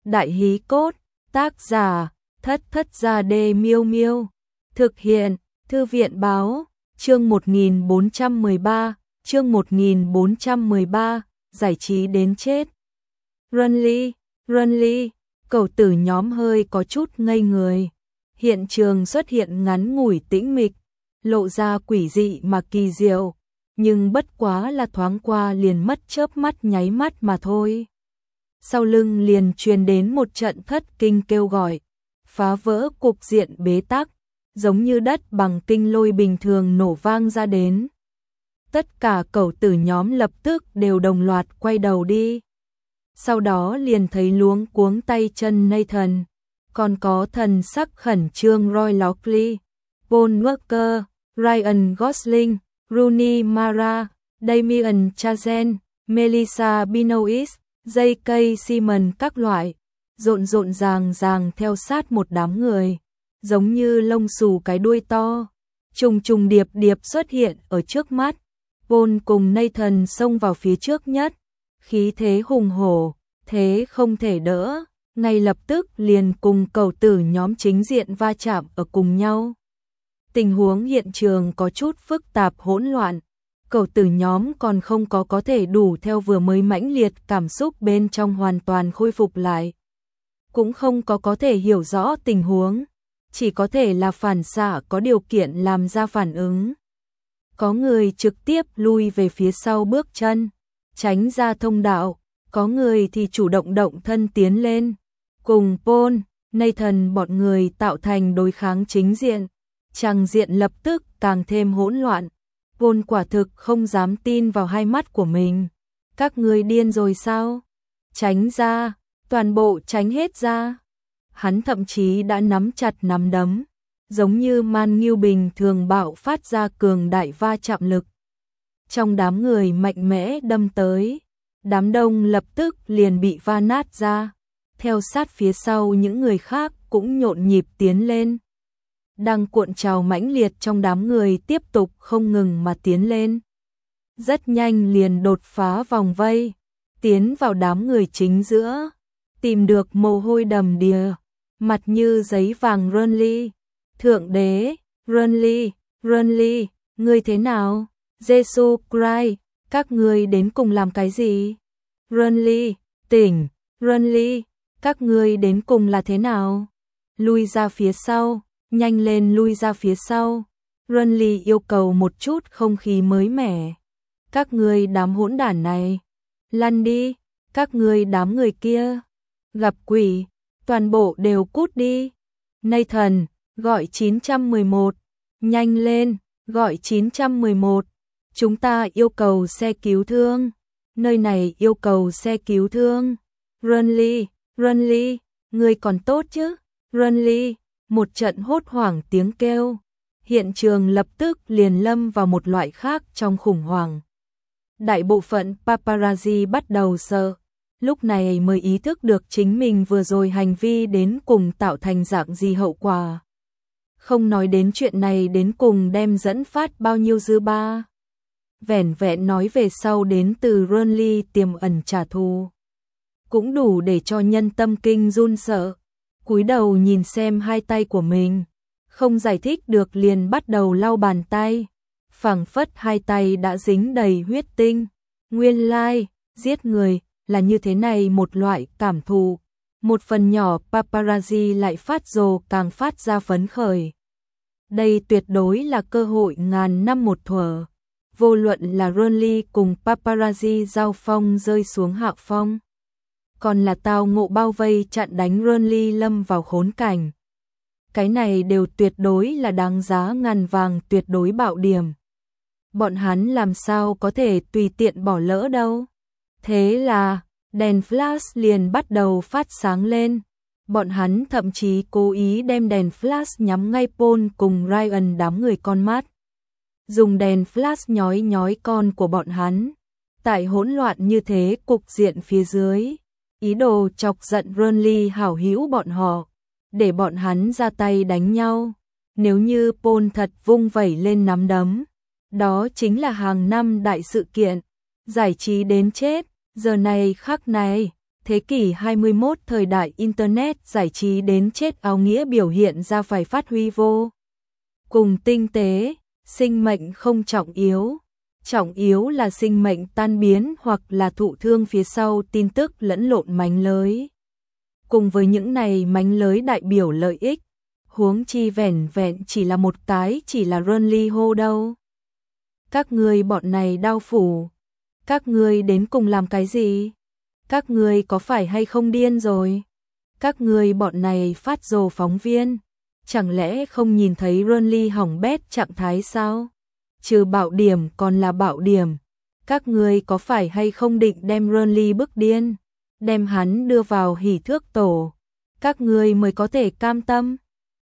Đại hí cốt, tác giả, Thất Thất Gia Đê Miêu Miêu. Thực hiện, Thư viện báo, chương 1413, chương 1413, giải trí đến chết. Runly, cậu tử nhóm hơi có chút ngây người. Hiện trường xuất hiện ngắn ngủi tĩnh mịch, lộ ra quỷ dị mà kỳ diệu, nhưng bất quá là thoáng qua liền mất chớp mắt nháy mắt mà thôi. Sau lưng liền truyền đến một trận thất kinh kêu gọi, phá vỡ cục diện bế tắc, giống như đất bằng kinh lôi bình thường nổ vang ra đến. Tất cả cẩu tử nhóm lập tức đều đồng loạt quay đầu đi. Sau đó liền thấy luống cuống tay chân Nathan, còn có thần sắc khẩn trương Roy Lockley, Paul Walker, Ryan Gosling, Rooney Mara, Damien Chazelle, Melissa Benoist, J.K. Simmons các loại, rộn ràng theo sát một đám người, giống như lông xù cái đuôi to, trùng điệp xuất hiện ở trước mắt. Paul cùng Nathan xông vào phía trước nhất, khí thế hùng hổ, thế không thể đỡ, ngay lập tức liền cùng cẩu tử nhóm chính diện va chạm ở cùng nhau. Tình huống hiện trường có chút phức tạp hỗn loạn, cẩu tử nhóm còn không có thể đủ theo vừa mới mãnh liệt cảm xúc bên trong hoàn toàn khôi phục lại. Cũng không có thể hiểu rõ tình huống, chỉ có thể là phản xạ có điều kiện làm ra phản ứng. Có người trực tiếp lui về phía sau bước chân, tránh ra thông đạo, có người thì chủ động động thân tiến lên, cùng Paul, Nathan bọn người tạo thành đối kháng chính diện. Tràng diện lập tức càng thêm hỗn loạn. Paul quả thực không dám tin vào hai mắt của mình. Các ngươi điên rồi sao? Tránh ra, toàn bộ tránh hết ra. Hắn thậm chí đã nắm chặt nắm đấm, giống như man ngưu bình thường bạo phát ra cường đại va chạm lực. Trong đám người mạnh mẽ đâm tới, đám đông lập tức liền bị va nát ra. Theo sát phía sau những người khác cũng nhộn nhịp tiến lên. Đang cuộn trào mãnh liệt trong đám người tiếp tục không ngừng mà tiến lên. Rất nhanh liền đột phá vòng vây, tiến vào đám người chính giữa, tìm được mồ hôi đầm đìa, mặt như giấy vàng Runly. Thượng đế, Runly, ngươi thế nào? Jesus Christ, các ngươi đến cùng làm cái gì? Runly, tỉnh, Runly, các ngươi đến cùng là thế nào? Lui ra phía sau. Nhanh lên lui ra phía sau. Runly yêu cầu một chút không khí mới mẻ. Các ngươi đám hỗn đản này, lăn đi, các ngươi đám người kia, gặp quỷ, toàn bộ đều cút đi. Nathan, gọi 911, nhanh lên, gọi 911, chúng ta yêu cầu xe cứu thương, nơi này yêu cầu xe cứu thương. Runly, ngươi còn tốt chứ? Runly. Một trận hốt hoảng tiếng kêu, hiện trường lập tức liền lâm vào một loại khác trong khủng hoảng. Đại bộ phận paparazzi bắt đầu sợ, lúc này mới ý thức được chính mình vừa rồi hành vi đến cùng tạo thành dạng gì hậu quả. Không nói đến chuyện này đến cùng đem dẫn phát bao nhiêu dư ba. Vẻn vẹn nói về sau đến từ Runly tiềm ẩn trả thù, cũng đủ để cho nhân tâm kinh run sợ. Cúi đầu nhìn xem hai tay của mình, không giải thích được liền bắt đầu lau bàn tay, phảng phất hai tay đã dính đầy huyết tinh. Nguyên lai, giết người là như thế này một loại cảm thụ. Một phần nhỏ paparazzi lại phát rồ càng phát ra phấn khởi. Đây tuyệt đối là cơ hội ngàn năm một thuở. Vô luận là Runly cùng paparazzi giao phong rơi xuống hạ phong, còn là tao ngộ bao vây chặn đánh Runly lâm vào khốn cảnh. Cái này đều tuyệt đối là đáng giá ngàn vàng tuyệt đối bạo điểm. Bọn hắn làm sao có thể tùy tiện bỏ lỡ đâu. Thế là, đèn flash liền bắt đầu phát sáng lên. Bọn hắn thậm chí cố ý đem đèn flash nhắm ngay Paul cùng Ryan đám người con mắt. Dùng đèn flash nhói con của bọn hắn. Tại hỗn loạn như thế cục diện phía dưới, ý đồ chọc giận Runly hảo hữu bọn họ, để bọn hắn ra tay đánh nhau. Nếu như Paul thật vung vẩy lên nắm đấm, đó chính là hàng năm đại sự kiện, giải trí đến chết. Giờ này khắc này, Thế kỷ 21 thời đại Internet giải trí đến chết áo nghĩa biểu hiện ra phải phát huy vô cùng tinh tế, sinh mệnh không trọng yếu là sinh mệnh tan biến hoặc là thụ thương phía sau tin tức lẫn lộn mánh lới. Cùng với những này mánh lới đại biểu lợi ích, huống chi vẻn vẹn chỉ là một cái chỉ là Runly hô đâu. Các ngươi bọn này đao phủ, các ngươi đến cùng làm cái gì? Các ngươi có phải hay không điên rồi? Các ngươi bọn này phát rồ phóng viên, chẳng lẽ không nhìn thấy Runly hỏng bét trạng thái sao? Trừ bạo điểm còn là bạo điểm. Các ngươi có phải hay không định đem Runly bức điên, đem hắn đưa vào hỉ thước tổ? Các ngươi mới có thể cam tâm.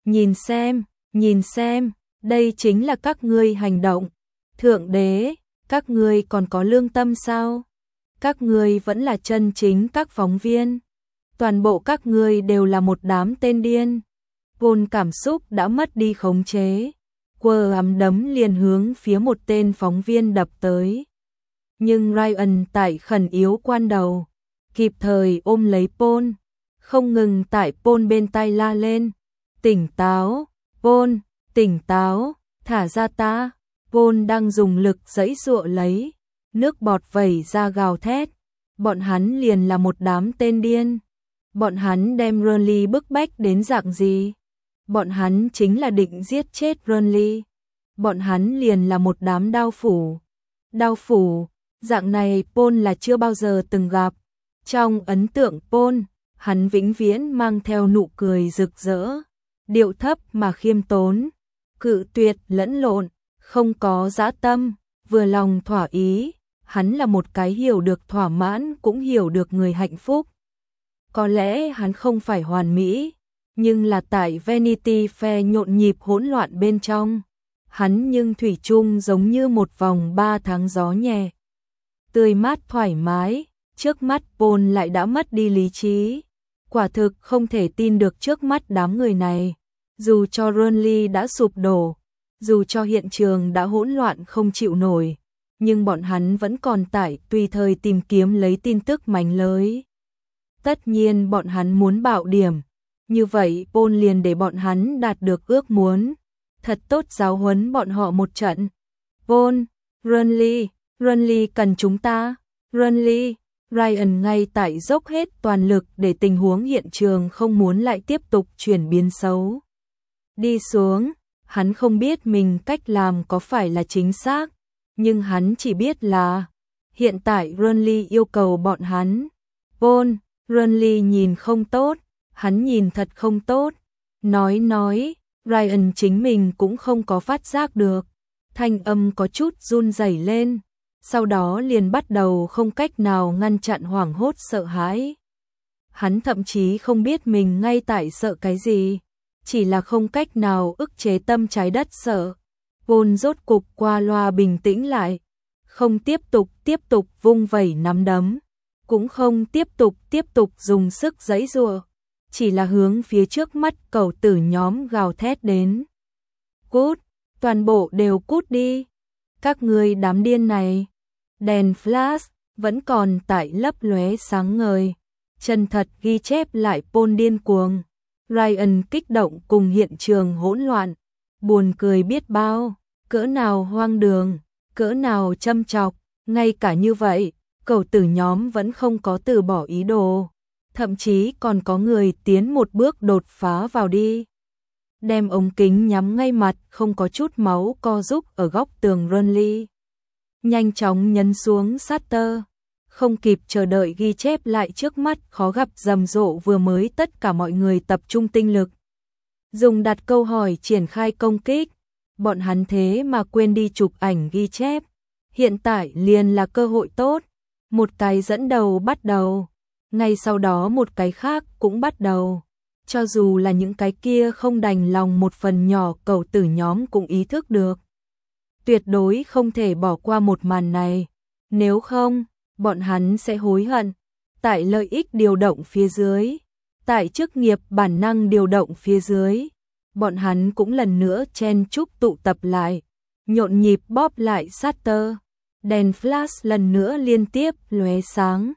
Nhìn xem, đây chính là các ngươi hành động. Thượng đế, các ngươi còn có lương tâm sao? Các ngươi vẫn là chân chính các phóng viên. Toàn bộ các ngươi đều là một đám tên điên. Paul cảm xúc đã mất đi khống chế, quơ ắm đấm liền hướng phía một tên phóng viên đập tới. Nhưng Ryan tại khẩn yếu quan đầu, kịp thời ôm lấy Paul, không ngừng tại Paul bên tai la lên. Tỉnh táo, Paul, tỉnh táo, thả ra ta. Paul đang dùng lực giãy giụa lấy, nước bọt vẩy ra gào thét. Bọn hắn liền là một đám tên điên. Bọn hắn đem Runly bức bách đến dạng gì? Bọn hắn chính là định giết chết Runly. Bọn hắn liền là một đám đao phủ. Đao phủ, dạng này Paul là chưa bao giờ từng gặp. Trong ấn tượng Paul, hắn vĩnh viễn mang theo nụ cười rực rỡ, điệu thấp mà khiêm tốn, cự tuyệt lẫn lộn, không có dã tâm, vừa lòng thỏa ý. Hắn là một cái hiểu được thỏa mãn cũng hiểu được người hạnh phúc. Có lẽ hắn không phải hoàn mỹ, nhưng là tại Vanity Fair nhộn nhịp hỗn loạn bên trong, hắn nhưng thủy chung giống như một vòng 3 tháng gió nhẹ. Tươi mát thoải mái, trước mắt Paul lại đã mất đi lý trí. Quả thực không thể tin được trước mắt đám người này. Dù cho Runly đã sụp đổ, dù cho hiện trường đã hỗn loạn không chịu nổi, nhưng bọn hắn vẫn còn tại tùy thời tìm kiếm lấy tin tức mánh lới. Tất nhiên bọn hắn muốn bạo điểm, như vậy Paul liền để bọn hắn đạt được ước muốn, thật tốt giáo huấn bọn họ một trận. Paul, Runly cần chúng ta, Runly. Ryan ngay tại dốc hết toàn lực để tình huống hiện trường không muốn lại tiếp tục chuyển biến xấu đi xuống. Hắn không biết mình cách làm có phải là chính xác, nhưng hắn chỉ biết là hiện tại Runly yêu cầu bọn hắn. Paul, Runly nhìn không tốt, hắn nhìn thật không tốt. Nói, Ryan chính mình cũng không có phát giác được. Thanh âm có chút run rẩy lên, sau đó liền bắt đầu không cách nào ngăn chặn hoảng hốt sợ hãi. Hắn thậm chí không biết mình ngay tại sợ cái gì, chỉ là không cách nào ức chế tâm trái đất sợ. Paul rốt cục qua loa bình tĩnh lại, không tiếp tục vung vẩy nắm đấm, cũng không tiếp tục dùng sức giãy giụa, chỉ là hướng phía trước mắt cẩu tử nhóm gào thét đến. Cút, toàn bộ đều cút đi. Các ngươi đám điên này. Đèn flash vẫn còn tại lấp lóe sáng ngời, chân thật ghi chép lại Paul điên cuồng. Ryan kích động cùng hiện trường hỗn loạn, buồn cười biết bao, cỡ nào hoang đường, cỡ nào châm chọc. Ngay cả như vậy, cẩu tử nhóm vẫn không có từ bỏ ý đồ, thậm chí còn có người tiến một bước đột phá vào đi, đem ống kính nhắm ngay mặt không có chút máu co rúm ở góc tường Runly. Nhanh chóng nhấn xuống shutter, không kịp chờ đợi ghi chép lại trước mắt khó gặp rầm rộ vừa mới. Tất cả mọi người tập trung tinh lực, dùng đặt câu hỏi triển khai công kích. Bọn hắn thế mà quên đi chụp ảnh ghi chép. Hiện tại liền là cơ hội tốt. Một cái dẫn đầu bắt đầu, ngay sau đó một cái khác cũng bắt đầu. Cho dù là những cái kia không đành lòng, một phần nhỏ cẩu tử nhóm cũng ý thức được tuyệt đối không thể bỏ qua một màn này, nếu không, bọn hắn sẽ hối hận. Tại lợi ích điều động phía dưới, tại chức nghiệp bản năng điều động phía dưới, bọn hắn cũng lần nữa chen chúc tụ tập lại, nhộn nhịp bóp lại shutter. Đèn flash lần nữa liên tiếp lóe sáng,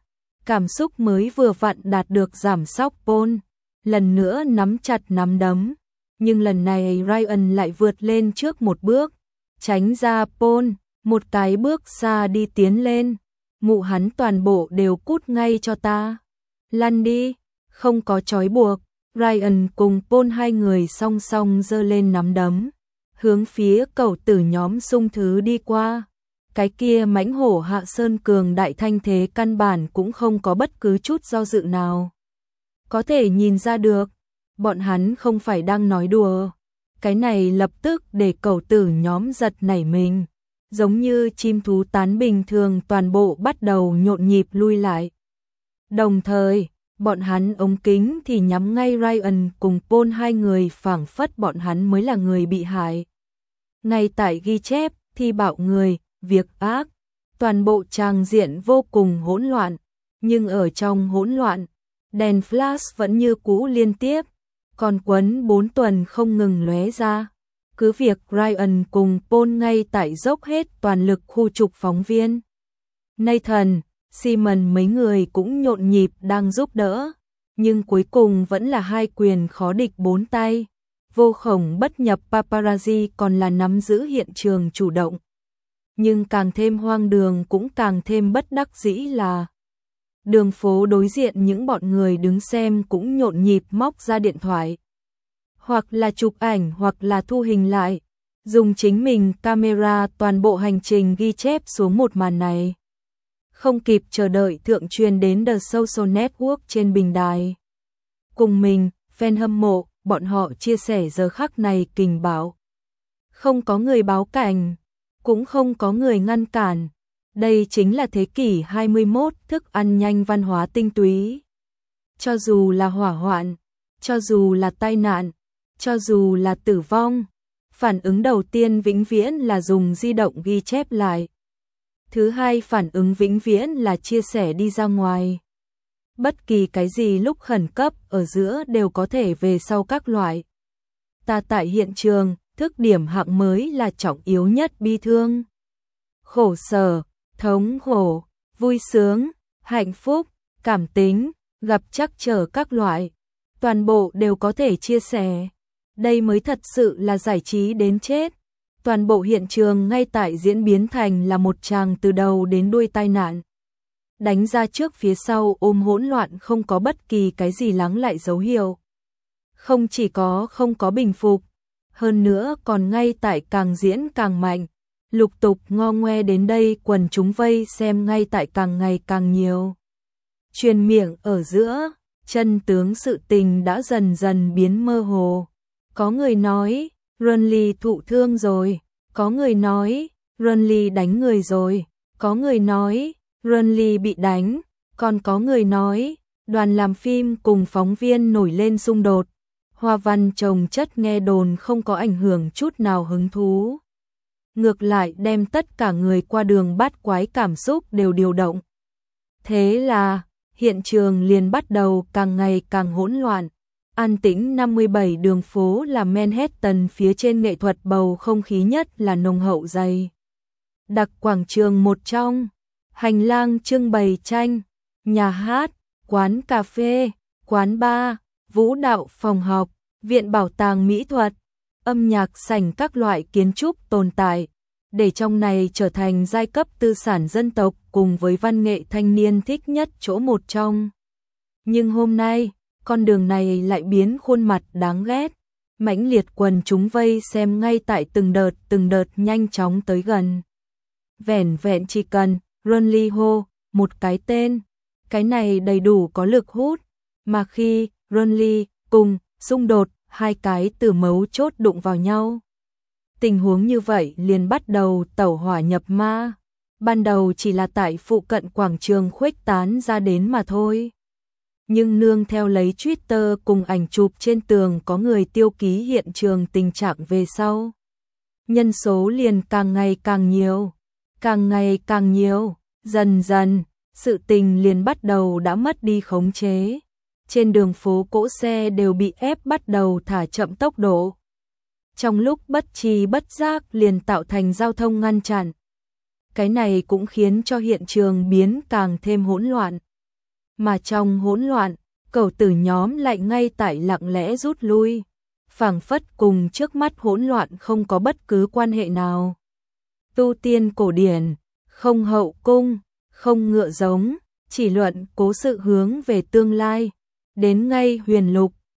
cảm xúc mới vừa vặn đạt được giảm sóc Paul, lần nữa nắm chặt nắm đấm, nhưng lần này Ryan lại vượt lên trước một bước, tránh ra Paul, một cái bước xa đi tiến lên, mụ hắn toàn bộ đều cút ngay cho ta. Lăn đi, không có trói buộc. Ryan cùng Paul hai người song song giơ lên nắm đấm, hướng phía cẩu tử nhóm Sung Thứ đi qua. Cái kia mãnh hổ Hạ Sơn cường đại thanh thế căn bản cũng không có bất cứ chút do dự nào. Có thể nhìn ra được, bọn hắn không phải đang nói đùa. Cái này lập tức để cẩu tử nhóm giật nảy mình, giống như chim thú tán bình thường toàn bộ bắt đầu nhộn nhịp lui lại. Đồng thời, bọn hắn ống kính thì nhắm ngay Ryan cùng Paul hai người, phảng phất bọn hắn mới là người bị hại. Ngay tại ghi chép thi bạo người, việc ác, toàn bộ tràng diện vô cùng hỗn loạn, nhưng ở trong hỗn loạn, đèn flash vẫn như cũ liên tiếp, còn quấn 4 tuần không ngừng lóe ra. Cứ việc Ryan cùng Paul ngay tại dốc hết toàn lực khu trục phóng viên. Nathan, Simon mấy người cũng nhộn nhịp đang giúp đỡ, nhưng cuối cùng vẫn là hai quyền khó địch bốn tay. Vô khổng bất nhập paparazzi còn là nắm giữ hiện trường chủ động. Nhưng càng thêm hoang đường cũng càng thêm bất đắc dĩ là đường phố đối diện những bọn người đứng xem cũng nhộn nhịp móc ra điện thoại. Hoặc là chụp ảnh hoặc là thu hình lại, dùng chính mình camera toàn bộ hành trình ghi chép xuống một màn này. Không kịp chờ đợi thượng truyền đến The Social Network trên bình đài. Cùng mình, fan hâm mộ, bọn họ chia sẻ giờ khắc này kình bạo. Không có người báo cảnh, cũng không có người ngăn cản. Đây chính là thế kỷ 21 thức ăn nhanh văn hóa tinh túy. Cho dù là hỏa hoạn, cho dù là tai nạn, cho dù là tử vong, phản ứng đầu tiên vĩnh viễn là dùng di động ghi chép lại. Thứ hai phản ứng vĩnh viễn là chia sẻ đi ra ngoài. Bất kỳ cái gì lúc khẩn cấp ở giữa đều có thể về sau các loại. Ta tại hiện trường, thức điểm hạng mới là trọng yếu nhất bi thương. Khổ sở, thống khổ, vui sướng, hạnh phúc, cảm tính, gặp trắc trở các loại. Toàn bộ đều có thể chia sẻ. Đây mới thật sự là giải trí đến chết. Toàn bộ hiện trường ngay tại diễn biến thành là một tràng từ đầu đến đuôi tai nạn. Đánh ra trước phía sau ôm hỗn loạn, không có bất kỳ cái gì lắng lại dấu hiệu. Không chỉ có không có bình phục, hơn nữa còn ngay tại càng diễn càng mạnh. Lục tục ngo ngoe đến đây quần chúng vây xem ngay tại càng ngày càng nhiều. Truyền miệng ở giữa, chân tướng sự tình đã dần dần biến mơ hồ. Có người nói, Runley thụ thương rồi. Có người nói, Runley đánh người rồi. Có người nói, Runley bị đánh. Còn có người nói, đoàn làm phim cùng phóng viên nổi lên xung đột. Hoa văn chồng chất nghe đồn không có ảnh hưởng chút nào hứng thú. Ngược lại đem tất cả người qua đường bát quái cảm xúc đều điều động. Thế là, hiện trường liền bắt đầu càng ngày càng hỗn loạn. An tĩnh 57 đường phố là Manhattan, phía trên nghệ thuật bầu không khí nhất là nồng hậu dày. Đặc quảng trường một trong, hành lang trưng bày tranh, nhà hát, quán cà phê, quán bar, vũ đạo phòng học, viện bảo tàng mỹ thuật, âm nhạc sảnh các loại kiến trúc tồn tại, để trong này trở thành giai cấp tư sản dân tộc cùng với văn nghệ thanh niên thích nhất chỗ một trong. Nhưng hôm nay, con đường này lại biến khuôn mặt đáng ghét. Mãnh liệt quần chúng vây xem ngay tại từng đợt nhanh chóng tới gần. Vẻn vẹn chỉ cần Runley hô một cái tên, cái này đầy đủ có lực hút. Mà khi Runley cùng xung đột, hai cái từ mấu chốt đụng vào nhau, tình huống như vậy liền bắt đầu tẩu hỏa nhập ma. Ban đầu chỉ là tại phụ cận quảng trường khuếch tán ra đến mà thôi. Nhưng nương theo lấy Twitter cùng ảnh chụp trên tường có người tiêu ký hiện trường tình trạng về sau, nhân số liền càng ngày càng nhiều, càng ngày càng nhiều, dần dần, sự tình liền bắt đầu đã mất đi khống chế. Trên đường phố cỗ xe đều bị ép bắt đầu thả chậm tốc độ. Trong lúc bất tri bất giác liền tạo thành giao thông ngăn chặn. Cái này cũng khiến cho hiện trường biến càng thêm hỗn loạn. Mà trong hỗn loạn, cầu tử nhóm lại ngay tại lặng lẽ rút lui, phảng phất cùng trước mắt hỗn loạn không có bất cứ quan hệ nào. Tu tiên cổ điển, không hậu cung, không ngựa giống, chỉ luận cố sự hướng về tương lai. Đến ngay huyền lục,